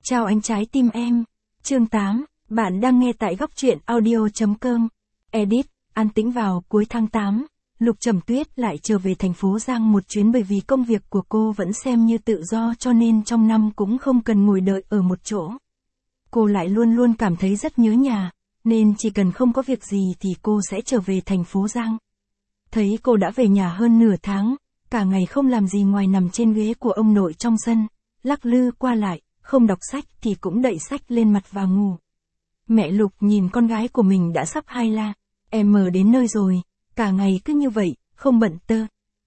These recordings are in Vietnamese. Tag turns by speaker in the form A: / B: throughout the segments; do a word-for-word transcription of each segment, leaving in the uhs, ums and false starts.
A: Chào anh trái tim em. Chương tám, bạn đang nghe tại góc truyện audio.com. Edit, an tĩnh vào cuối tháng tám, Lục Trầm Tuyết lại trở về thành phố Giang một chuyến bởi vì công việc của cô vẫn xem như tự do cho nên trong năm cũng không cần ngồi đợi ở một chỗ. Cô lại luôn luôn cảm thấy rất nhớ nhà, nên chỉ cần không có việc gì thì cô sẽ trở về thành phố Giang. Thấy cô đã về nhà hơn nửa tháng, cả ngày không làm gì ngoài nằm trên ghế của ông nội trong sân, lắc lư qua lại, không đọc sách thì cũng đậy sách lên mặt và ngủ. Mẹ Lục nhìn con gái của mình đã sắp hai la, em mờ đến nơi rồi, cả ngày cứ như vậy, không bận tơ.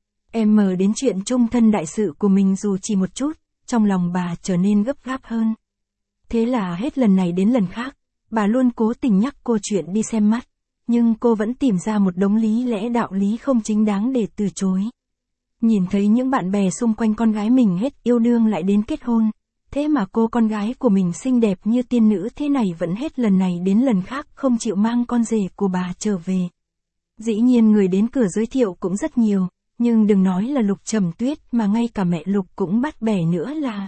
A: Em mờ đến chuyện chung thân đại sự của mình dù chỉ một chút, trong lòng bà trở nên gấp gáp hơn. Thế là hết lần này đến lần khác, bà luôn cố tình nhắc cô chuyện đi xem mắt, nhưng cô vẫn tìm ra một đống lý lẽ đạo lý không chính đáng để từ chối. Nhìn thấy những bạn bè xung quanh con gái mình hết yêu đương lại đến kết hôn, thế mà cô con gái của mình xinh đẹp như tiên nữ thế này vẫn hết lần này đến lần khác không chịu mang con rể của bà trở về. Dĩ nhiên người đến cửa giới thiệu cũng rất nhiều, nhưng đừng nói là Lục Trầm Tuyết mà ngay cả mẹ Lục cũng bắt bẻ nữa là.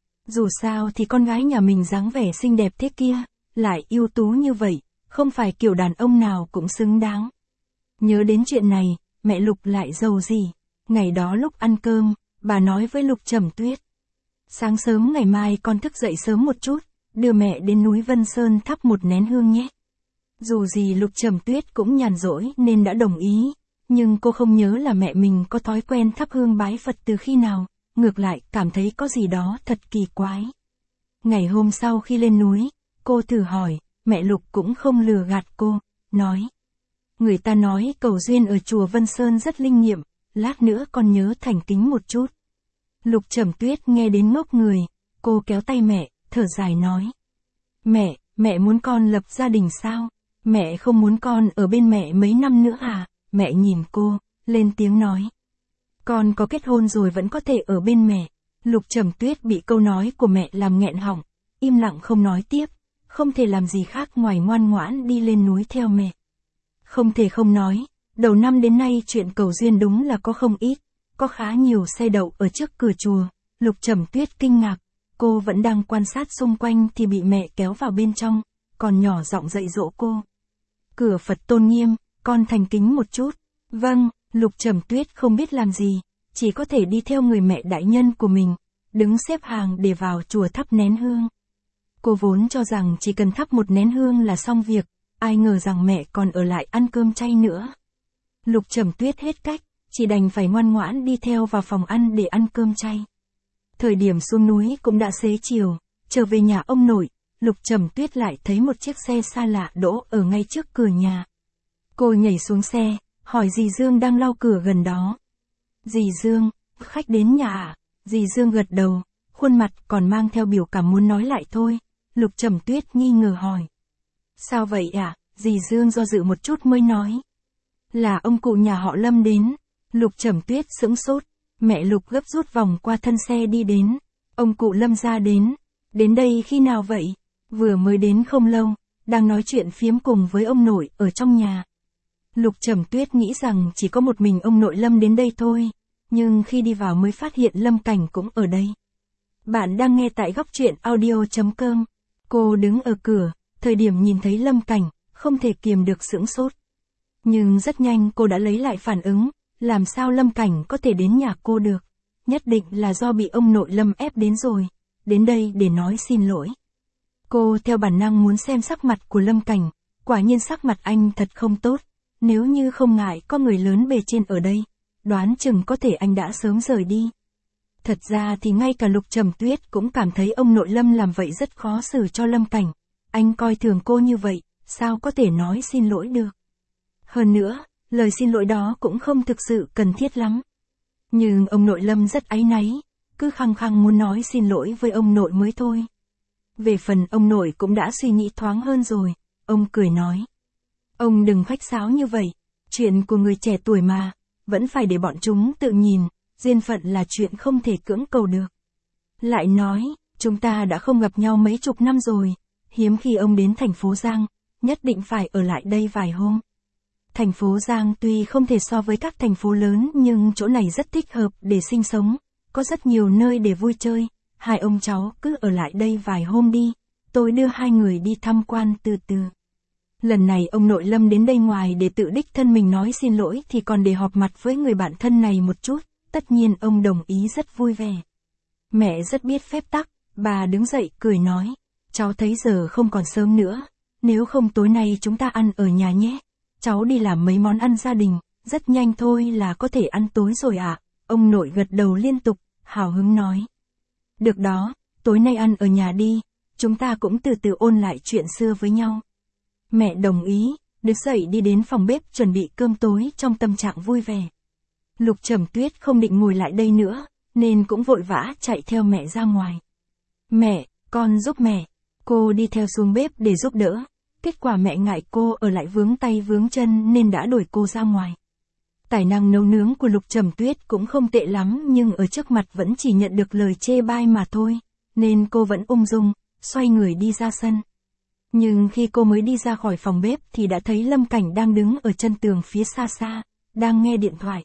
A: Dù sao thì con gái nhà mình dáng vẻ xinh đẹp thế kia, lại ưu tú như vậy, không phải kiểu đàn ông nào cũng xứng đáng. Nhớ đến chuyện này, mẹ Lục lại giàu gì. Ngày đó lúc ăn cơm, bà nói với Lục Trầm Tuyết. Sáng sớm ngày mai con thức dậy sớm một chút, đưa mẹ đến núi Vân Sơn thắp một nén hương nhé. Dù gì Lục Trầm Tuyết cũng nhàn rỗi nên đã đồng ý, nhưng cô không nhớ là mẹ mình có thói quen thắp hương bái Phật từ khi nào, ngược lại cảm thấy có gì đó thật kỳ quái. Ngày hôm sau khi lên núi, cô thử hỏi, mẹ Lục cũng không lừa gạt cô, nói. Người ta nói cầu duyên ở chùa Vân Sơn rất linh nghiệm, lát nữa con nhớ thành kính một chút. Lục Trầm Tuyết nghe đến ngốc người, cô kéo tay mẹ, thở dài nói. Mẹ, mẹ muốn con lập gia đình sao? Mẹ không muốn con ở bên mẹ mấy năm nữa à? Mẹ nhìn cô, lên tiếng nói. Con có kết hôn rồi vẫn có thể ở bên mẹ. Lục Trầm Tuyết bị câu nói của mẹ làm nghẹn họng, im lặng không nói tiếp, không thể làm gì khác ngoài ngoan ngoãn đi lên núi theo mẹ. Không thể không nói, đầu năm đến nay chuyện cầu duyên đúng là có không ít. Có khá nhiều xe đậu ở trước cửa chùa, Lục Trầm Tuyết kinh ngạc, cô vẫn đang quan sát xung quanh thì bị mẹ kéo vào bên trong, còn nhỏ giọng dạy dỗ cô. Cửa Phật tôn nghiêm, con thành kính một chút. Vâng, Lục Trầm Tuyết không biết làm gì, chỉ có thể đi theo người mẹ đại nhân của mình, đứng xếp hàng để vào chùa thắp nén hương. Cô vốn cho rằng chỉ cần thắp một nén hương là xong việc, ai ngờ rằng mẹ còn ở lại ăn cơm chay nữa. Lục Trầm Tuyết hết cách. Chỉ đành phải ngoan ngoãn đi theo vào phòng ăn để ăn cơm chay. Thời điểm xuống núi cũng đã xế chiều, trở về nhà ông nội, Lục Trầm Tuyết lại thấy một chiếc xe xa lạ đỗ ở ngay trước cửa nhà. Cô nhảy xuống xe, hỏi dì Dương đang lau cửa gần đó. Dì Dương, khách đến nhà à? Dì Dương gật đầu, khuôn mặt còn mang theo biểu cảm muốn nói lại thôi. Lục Trầm Tuyết nghi ngờ hỏi. Sao vậy ạ? À? Dì Dương do dự một chút mới nói. Là ông cụ nhà họ Lâm đến. Lục Trầm Tuyết sững sốt, mẹ Lục gấp rút vòng qua thân xe đi đến, ông cụ Lâm ra đến, đến đây khi nào vậy? Vừa mới đến không lâu, đang nói chuyện phiếm cùng với ông nội ở trong nhà. Lục Trầm Tuyết nghĩ rằng chỉ có một mình ông nội Lâm đến đây thôi, nhưng khi đi vào mới phát hiện Lâm Cảnh cũng ở đây. Bạn đang nghe tại góc truyện audio.com, cô đứng ở cửa, thời điểm nhìn thấy Lâm Cảnh, không thể kiềm được sững sốt. Nhưng rất nhanh cô đã lấy lại phản ứng. Làm sao Lâm Cảnh có thể đến nhà cô được? Nhất định là do bị ông nội Lâm ép đến rồi. Đến đây để nói xin lỗi. Cô theo bản năng muốn xem sắc mặt của Lâm Cảnh. Quả nhiên sắc mặt anh thật không tốt. Nếu như không ngại có người lớn bề trên ở đây, đoán chừng có thể anh đã sớm rời đi. Thật ra thì ngay cả Lục Trầm Tuyết cũng cảm thấy ông nội Lâm làm vậy rất khó xử cho Lâm Cảnh. Anh coi thường cô như vậy, sao có thể nói xin lỗi được? Hơn nữa, lời xin lỗi đó cũng không thực sự cần thiết lắm. Nhưng ông nội Lâm rất áy náy, cứ khăng khăng muốn nói xin lỗi với ông nội mới thôi. Về phần ông nội cũng đã suy nghĩ thoáng hơn rồi, ông cười nói. Ông đừng khách sáo như vậy, chuyện của người trẻ tuổi mà, vẫn phải để bọn chúng tự nhìn, duyên phận là chuyện không thể cưỡng cầu được. Lại nói, chúng ta đã không gặp nhau mấy chục năm rồi, hiếm khi ông đến thành phố Giang, nhất định phải ở lại đây vài hôm. Thành phố Giang tuy không thể so với các thành phố lớn nhưng chỗ này rất thích hợp để sinh sống, có rất nhiều nơi để vui chơi, hai ông cháu cứ ở lại đây vài hôm đi, tôi đưa hai người đi tham quan từ từ. Lần này ông nội Lâm đến đây ngoài để tự đích thân mình nói xin lỗi thì còn để họp mặt với người bạn thân này một chút, tất nhiên ông đồng ý rất vui vẻ. Mẹ rất biết phép tắc, bà đứng dậy cười nói, cháu thấy giờ không còn sớm nữa, nếu không tối nay chúng ta ăn ở nhà nhé, cháu đi làm mấy món ăn gia đình, rất nhanh thôi là có thể ăn tối rồi ạ. À. Ông nội gật đầu liên tục, hào hứng nói. Được đó, tối nay ăn ở nhà đi, chúng ta cũng từ từ ôn lại chuyện xưa với nhau. Mẹ đồng ý, đứng dậy đi đến phòng bếp chuẩn bị cơm tối trong tâm trạng vui vẻ. Lục Trầm Tuyết không định ngồi lại đây nữa, nên cũng vội vã chạy theo mẹ ra ngoài. Mẹ, con giúp mẹ. Cô đi theo xuống bếp để giúp đỡ. Kết quả mẹ ngại cô ở lại vướng tay vướng chân nên đã đuổi cô ra ngoài. Tài năng nấu nướng của Lục Trầm Tuyết cũng không tệ lắm nhưng ở trước mặt vẫn chỉ nhận được lời chê bai mà thôi, nên cô vẫn ung dung, xoay người đi ra sân. Nhưng khi cô mới đi ra khỏi phòng bếp thì đã thấy Lâm Cảnh đang đứng ở chân tường phía xa xa, đang nghe điện thoại.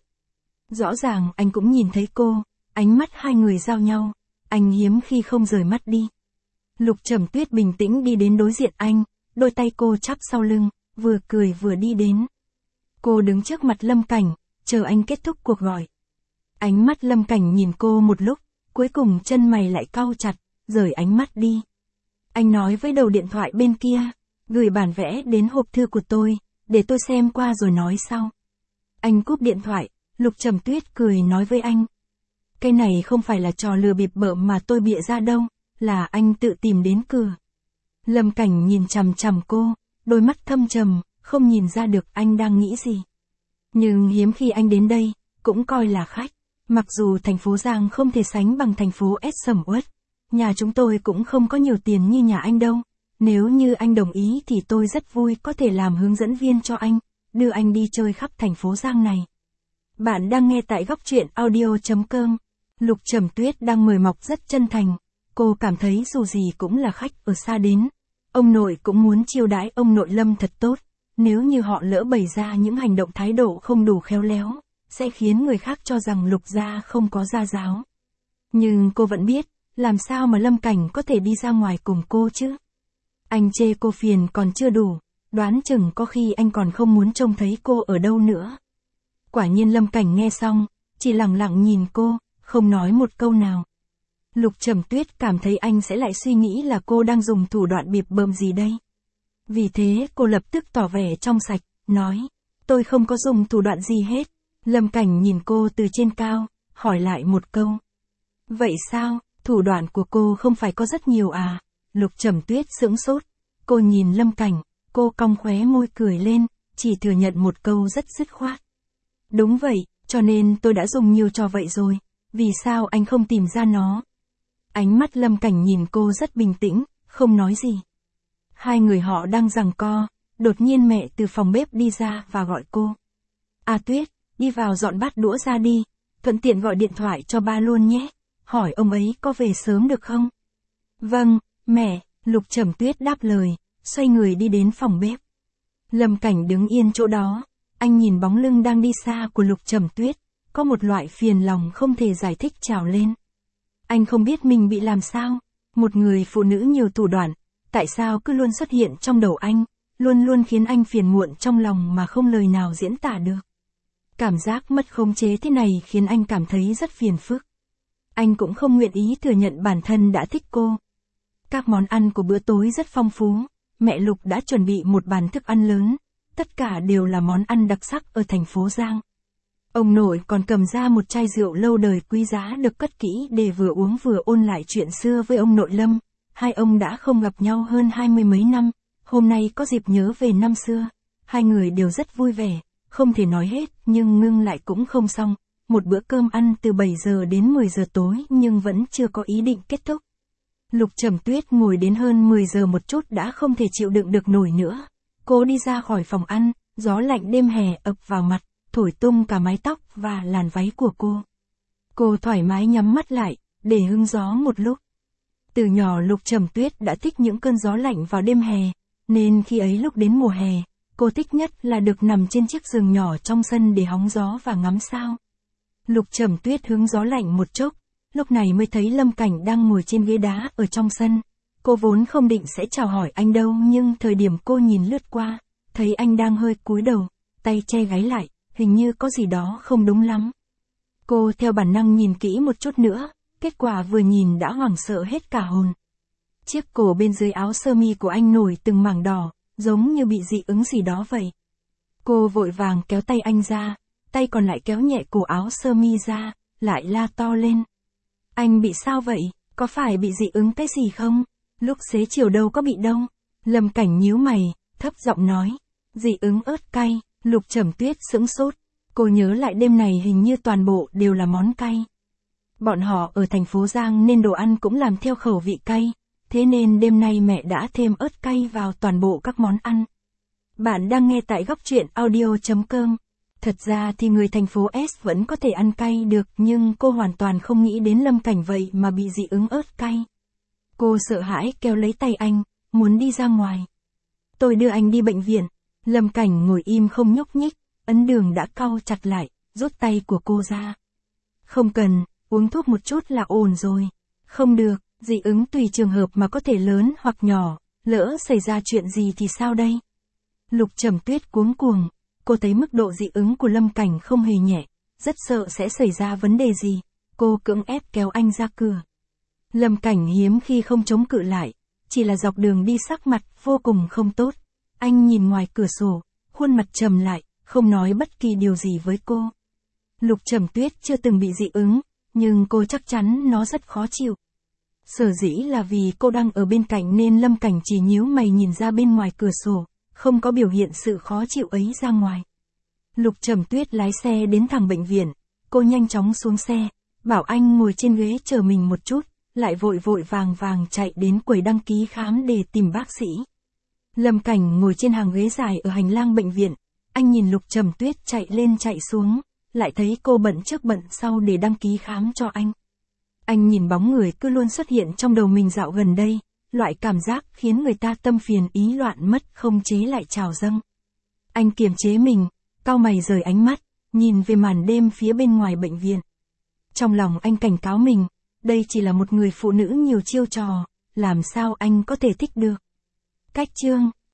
A: Rõ ràng anh cũng nhìn thấy cô, ánh mắt hai người giao nhau, anh hiếm khi không rời mắt đi. Lục Trầm Tuyết bình tĩnh đi đến đối diện anh, đôi tay cô chắp sau lưng, vừa cười vừa đi đến. Cô đứng trước mặt Lâm Cảnh, chờ anh kết thúc cuộc gọi. Ánh mắt Lâm Cảnh nhìn cô một lúc, cuối cùng chân mày lại cau chặt, rời ánh mắt đi. Anh nói với đầu điện thoại bên kia, gửi bản vẽ đến hộp thư của tôi, để tôi xem qua rồi nói sau. Anh cúp điện thoại, Lục Trầm Tuyết cười nói với anh. Cái này không phải là trò lừa bịp bợm mà tôi bịa ra đâu, là anh tự tìm đến cửa. Lâm Cảnh nhìn chằm chằm cô, đôi mắt thâm trầm, không nhìn ra được anh đang nghĩ gì. Nhưng hiếm khi anh đến đây, cũng coi là khách. Mặc dù thành phố Giang không thể sánh bằng thành phố S sầm uất, nhà chúng tôi cũng không có nhiều tiền như nhà anh đâu. Nếu như anh đồng ý thì tôi rất vui có thể làm hướng dẫn viên cho anh, đưa anh đi chơi khắp thành phố Giang này. Bạn đang nghe tại góc truyện audio chấm com. Lục Trầm Tuyết đang mời mọc rất chân thành. Cô cảm thấy dù gì cũng là khách ở xa đến. Ông nội cũng muốn chiêu đãi ông nội Lâm thật tốt. Nếu như họ lỡ bày ra những hành động thái độ không đủ khéo léo, sẽ khiến người khác cho rằng Lục gia không có gia giáo. Nhưng cô vẫn biết, làm sao mà Lâm Cảnh có thể đi ra ngoài cùng cô chứ? Anh chê cô phiền còn chưa đủ, đoán chừng có khi anh còn không muốn trông thấy cô ở đâu nữa. Quả nhiên Lâm Cảnh nghe xong, chỉ lặng lặng nhìn cô, không nói một câu nào. Lục Trầm Tuyết cảm thấy anh sẽ lại suy nghĩ là cô đang dùng thủ đoạn bịp bợm gì đây. Vì thế cô lập tức tỏ vẻ trong sạch, nói, tôi không có dùng thủ đoạn gì hết. Lâm Cảnh nhìn cô từ trên cao, hỏi lại một câu. Vậy sao, thủ đoạn của cô không phải có rất nhiều à? Lục Trầm Tuyết sững sốt, cô nhìn Lâm Cảnh, cô cong khóe môi cười lên, chỉ thừa nhận một câu rất dứt khoát. Đúng vậy, cho nên tôi đã dùng nhiều trò vậy rồi, vì sao anh không tìm ra nó? Ánh mắt Lâm Cảnh nhìn cô rất bình tĩnh, không nói gì. Hai người họ đang giằng co, đột nhiên mẹ từ phòng bếp đi ra và gọi cô. À Tuyết, đi vào dọn bát đũa ra đi, thuận tiện gọi điện thoại cho ba luôn nhé, hỏi ông ấy có về sớm được không? Vâng, mẹ, Lục Trầm Tuyết đáp lời, xoay người đi đến phòng bếp. Lâm Cảnh đứng yên chỗ đó, anh nhìn bóng lưng đang đi xa của Lục Trầm Tuyết, có một loại phiền lòng không thể giải thích trào lên. Anh không biết mình bị làm sao, một người phụ nữ nhiều thủ đoạn, tại sao cứ luôn xuất hiện trong đầu anh, luôn luôn khiến anh phiền muộn trong lòng mà không lời nào diễn tả được. Cảm giác mất khống chế thế này khiến anh cảm thấy rất phiền phức. Anh cũng không nguyện ý thừa nhận bản thân đã thích cô. Các món ăn của bữa tối rất phong phú, mẹ Lục đã chuẩn bị một bàn thức ăn lớn, tất cả đều là món ăn đặc sắc ở thành phố Giang. Ông nội còn cầm ra một chai rượu lâu đời quý giá được cất kỹ để vừa uống vừa ôn lại chuyện xưa với ông nội Lâm. Hai ông đã không gặp nhau hơn hai mươi mấy năm, hôm nay có dịp nhớ về năm xưa. Hai người đều rất vui vẻ, không thể nói hết nhưng ngưng lại cũng không xong. Một bữa cơm ăn từ bảy giờ đến mười giờ tối nhưng vẫn chưa có ý định kết thúc. Lục Trầm Tuyết ngồi đến hơn mười giờ một chút đã không thể chịu đựng được nổi nữa. Cô đi ra khỏi phòng ăn, gió lạnh đêm hè ập vào mặt, thổi tung cả mái tóc và làn váy của cô. Cô thoải mái nhắm mắt lại, để hứng gió một lúc. Từ nhỏ Lục Trầm Tuyết đã thích những cơn gió lạnh vào đêm hè, nên khi ấy lúc đến mùa hè, cô thích nhất là được nằm trên chiếc giường nhỏ trong sân để hóng gió và ngắm sao. Lục Trầm Tuyết hứng gió lạnh một chốc, lúc này mới thấy Lâm Cảnh đang ngồi trên ghế đá ở trong sân. Cô vốn không định sẽ chào hỏi anh đâu, nhưng thời điểm cô nhìn lướt qua, thấy anh đang hơi cúi đầu, tay che gáy lại, hình như có gì đó không đúng lắm. Cô theo bản năng nhìn kỹ một chút nữa, kết quả vừa nhìn đã hoảng sợ hết cả hồn. Chiếc cổ bên dưới áo sơ mi của anh nổi từng mảng đỏ, giống như bị dị ứng gì đó vậy. Cô vội vàng kéo tay anh ra, tay còn lại kéo nhẹ cổ áo sơ mi ra, lại la to lên. Anh bị sao vậy, có phải bị dị ứng cái gì không? Lúc xế chiều đâu có bị đâu. Lâm Cảnh nhíu mày, thấp giọng nói. Dị ứng ớt cay. Lục Trầm Tuyết sững sốt. Cô nhớ lại đêm này hình như toàn bộ đều là món cay. Bọn họ ở thành phố Giang nên đồ ăn cũng làm theo khẩu vị cay. Thế nên đêm nay mẹ đã thêm ớt cay vào toàn bộ các món ăn. Bạn đang nghe tại góc truyện audio chấm com. Thật ra thì người thành phố S vẫn có thể ăn cay được, nhưng cô hoàn toàn không nghĩ đến Lâm Cảnh vậy mà bị dị ứng ớt cay. Cô sợ hãi kéo lấy tay anh, muốn đi ra ngoài. Tôi đưa anh đi bệnh viện. Lâm Cảnh ngồi im không nhúc nhích, ấn đường đã cau chặt lại, rút tay của cô ra. Không cần, uống thuốc một chút là ổn rồi. Không được, dị ứng tùy trường hợp mà có thể lớn hoặc nhỏ, lỡ xảy ra chuyện gì thì sao đây? Lục Trầm Tuyết cuống cuồng, cô thấy mức độ dị ứng của Lâm Cảnh không hề nhẹ, rất sợ sẽ xảy ra vấn đề gì. Cô cưỡng ép kéo anh ra cửa. Lâm Cảnh hiếm khi không chống cự lại, chỉ là dọc đường đi sắc mặt vô cùng không tốt. Anh nhìn ngoài cửa sổ, khuôn mặt trầm lại, không nói bất kỳ điều gì với cô. Lục Trầm Tuyết chưa từng bị dị ứng, nhưng cô chắc chắn nó rất khó chịu. Sở dĩ là vì cô đang ở bên cạnh nên Lâm Cảnh chỉ nhíu mày nhìn ra bên ngoài cửa sổ, không có biểu hiện sự khó chịu ấy ra ngoài. Lục Trầm Tuyết lái xe đến thẳng bệnh viện, cô nhanh chóng xuống xe, bảo anh ngồi trên ghế chờ mình một chút, lại vội vội vàng vàng chạy đến quầy đăng ký khám để tìm bác sĩ. Lâm Cảnh ngồi trên hàng ghế dài ở hành lang bệnh viện, anh nhìn Lục Trầm Tuyết chạy lên chạy xuống, lại thấy cô bận trước bận sau để đăng ký khám cho anh. Anh nhìn bóng người cứ luôn xuất hiện trong đầu mình dạo gần đây, loại cảm giác khiến người ta tâm phiền ý loạn mất không chế lại trào dâng. Anh kiềm chế mình, cau mày rời ánh mắt, nhìn về màn đêm phía bên ngoài bệnh viện. Trong lòng anh cảnh cáo mình, đây chỉ là một người phụ nữ nhiều chiêu trò, làm sao anh có thể thích được. Cách chương